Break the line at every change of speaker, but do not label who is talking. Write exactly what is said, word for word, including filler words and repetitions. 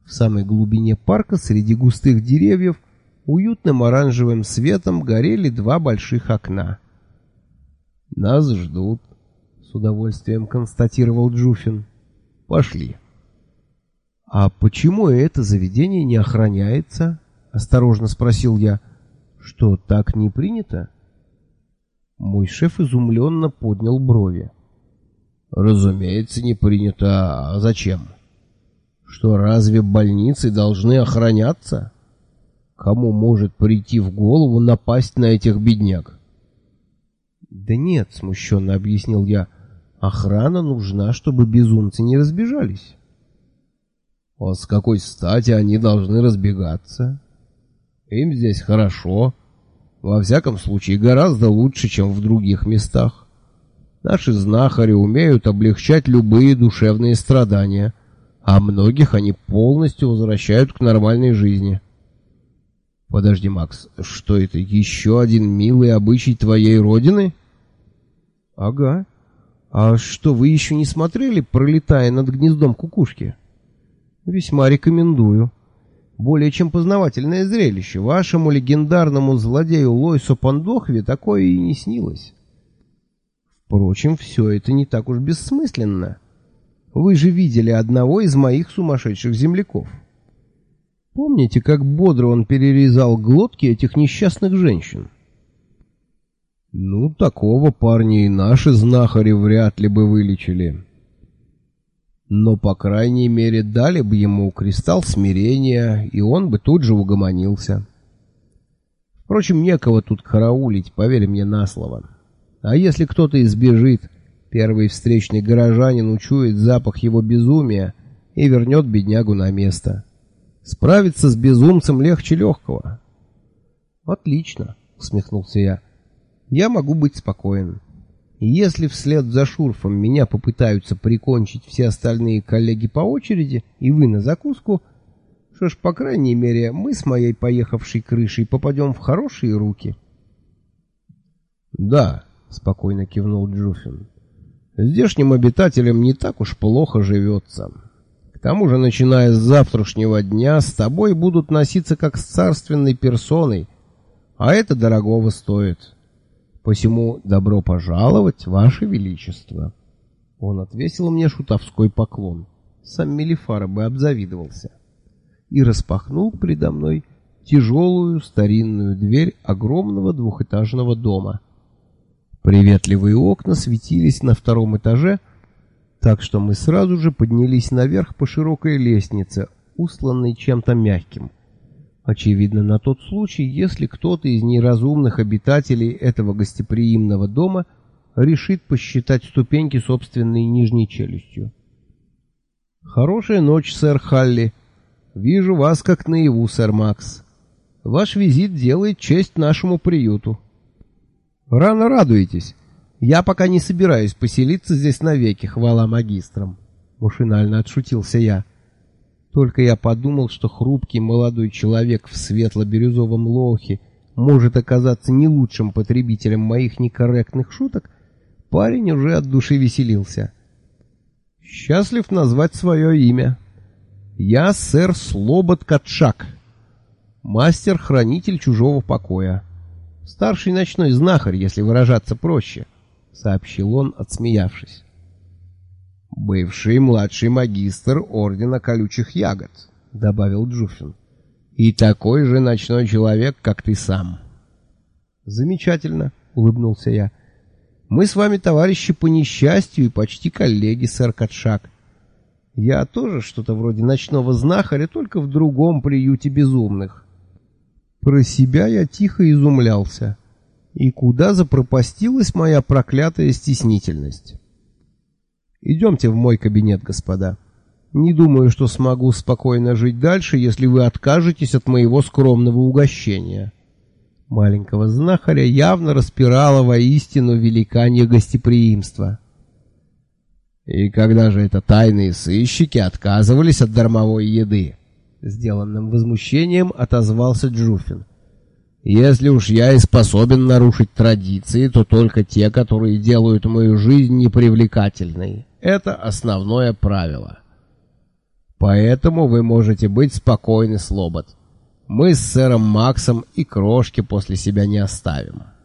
В самой глубине парка, среди густых деревьев, уютным оранжевым светом горели два больших окна. «Нас ждут», — с удовольствием констатировал Джуфин. «Пошли». «А почему это заведение не охраняется?» — осторожно спросил я. «Что, так не принято?» Мой шеф изумленно поднял брови. «Разумеется, не принято. А зачем? Что, разве больницы должны охраняться? Кому может прийти в голову напасть на этих бедняк?» «Да нет», — смущенно объяснил я, — «охрана нужна, чтобы безумцы не разбежались». «А с какой стати они должны разбегаться? Им здесь хорошо. Во всяком случае, гораздо лучше, чем в других местах. Наши знахари умеют облегчать любые душевные страдания, а многих они полностью возвращают к нормальной жизни». «Подожди, Макс, что это, еще один милый обычай твоей родины?» «Ага. А что, вы еще не смотрели, пролетая над гнездом кукушки?» «Весьма рекомендую. Более чем познавательное зрелище. Вашему легендарному злодею Лойсу Пандохве такое и не снилось. Впрочем, все это не так уж бессмысленно. Вы же видели одного из моих сумасшедших земляков. Помните, как бодро он перерезал глотки этих несчастных женщин?» «Ну, такого парня и наши знахари вряд ли бы вылечили. Но, по крайней мере, дали бы ему кристалл смирения, и он бы тут же угомонился. Впрочем, некого тут караулить, поверь мне на слово. А если кто-то избежит, первый встречный горожанин учует запах его безумия и вернет беднягу на место. Справиться с безумцем легче легкого». «Отлично», — усмехнулся я. «Я могу быть спокоен. Если вслед за Шурфом меня попытаются прикончить все остальные коллеги по очереди, и вы на закуску, что ж, по крайней мере, мы с моей поехавшей крышей попадем в хорошие руки». «Да», — спокойно кивнул Джуфин, — «здешним обитателям не так уж плохо живется. К тому же, начиная с завтрашнего дня, с тобой будут носиться как с царственной персоной, а это дорогого стоит. Посему добро пожаловать, Ваше Величество». Он отвесил мне шутовской поклон. Сам Мелифара бы обзавидовался. И распахнул предо мной тяжелую старинную дверь огромного двухэтажного дома. Приветливые окна светились на втором этаже, так что мы сразу же поднялись наверх по широкой лестнице, устланной чем-то мягким. Очевидно, на тот случай, если кто-то из неразумных обитателей этого гостеприимного дома решит посчитать ступеньки собственной нижней челюстью. «Хорошая ночь, сэр Халли. Вижу вас как наяву, сэр Макс. Ваш визит делает честь нашему приюту. Рано радуетесь. Я пока не собираюсь поселиться здесь навеки, хвала магистрам», — машинально отшутился я. Только я подумал, что хрупкий молодой человек в светло-бирюзовом лохе может оказаться не лучшим потребителем моих некорректных шуток, парень уже от души веселился. «Счастлив назвать свое имя. Я сэр Слобод Катшак, мастер-хранитель чужого покоя. Старший ночной знахарь, если выражаться проще», — сообщил он, отсмеявшись. «Бывший младший магистр Ордена Колючих Ягод», — добавил Джуфин. «И такой же ночной человек, как ты сам». «Замечательно», — улыбнулся я. «Мы с вами товарищи по несчастью и почти коллеги, сэр Катшак. Я тоже что-то вроде ночного знахаря, только в другом приюте безумных». Про себя я тихо изумлялся. И куда запропастилась моя проклятая стеснительность? «Идемте в мой кабинет, господа. Не думаю, что смогу спокойно жить дальше, если вы откажетесь от моего скромного угощения». Маленького знахаря явно распирало воистину великанье гостеприимства. «И когда же это тайные сыщики отказывались от дармовой еды?» Сделанным возмущением отозвался Джуфин. «Если уж я и способен нарушить традиции, то только те, которые делают мою жизнь непривлекательной. Это основное правило». Поэтому вы можете быть спокойны, Слобод. Мы с сэром Максом и крошки после себя не оставим.